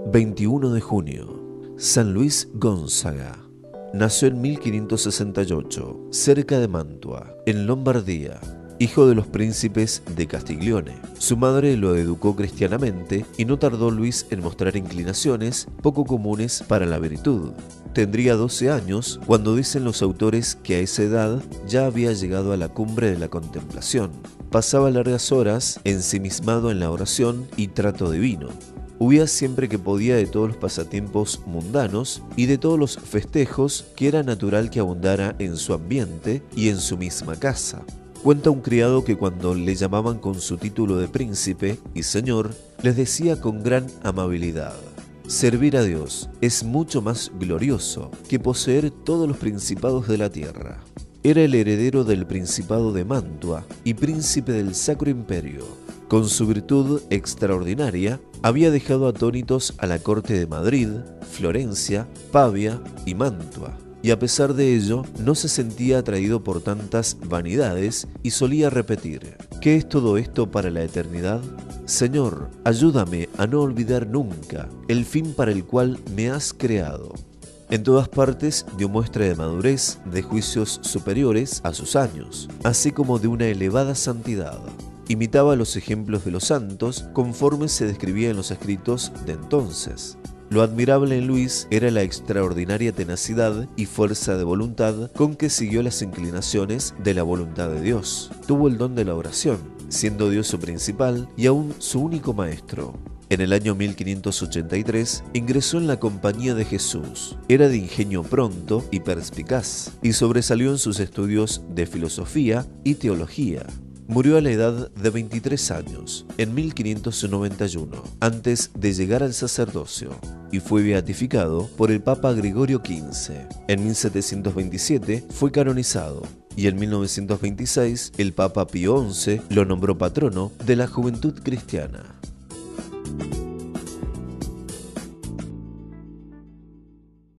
21 de junio. San Luis Gonzaga. Nació en 1568, cerca de Mantua, en Lombardía, hijo de los príncipes de Castiglione. Su madre lo educó cristianamente y no tardó Luis en mostrar inclinaciones poco comunes para la virtud. Tendría 12 años cuando dicen los autores que a esa edad ya había llegado a la cumbre de la contemplación. Pasaba largas horas ensimismado en la oración y trato divino. Huía siempre que podía de todos los pasatiempos mundanos y de todos los festejos que era natural que abundara en su ambiente y en su misma casa. Cuenta un criado que cuando le llamaban con su título de príncipe y señor, les decía con gran amabilidad: servir a Dios es mucho más glorioso que poseer todos los principados de la tierra. Era el heredero del Principado de Mantua y príncipe del Sacro Imperio. Con su virtud extraordinaria, había dejado atónitos a la corte de Madrid, Florencia, Pavia y Mantua, y a pesar de ello, no se sentía atraído por tantas vanidades y solía repetir: ¿qué es todo esto para la eternidad? Señor, ayúdame a no olvidar nunca el fin para el cual me has creado. En todas partes dio muestra de madurez, de juicios superiores a sus años, así como de una elevada santidad. Imitaba los ejemplos de los santos conforme se describía en los escritos de entonces. Lo admirable en Luis era la extraordinaria tenacidad y fuerza de voluntad con que siguió las inclinaciones de la voluntad de Dios. Tuvo el don de la oración, siendo Dios su principal y aún su único maestro. En el año 1583 ingresó en la Compañía de Jesús. Era de ingenio pronto y perspicaz, y sobresalió en sus estudios de filosofía y teología. Murió a la edad de 23 años, en 1591, antes de llegar al sacerdocio, y fue beatificado por el Papa Gregorio XV. En 1727 fue canonizado, y en 1926 el Papa Pío XI lo nombró patrono de la juventud cristiana.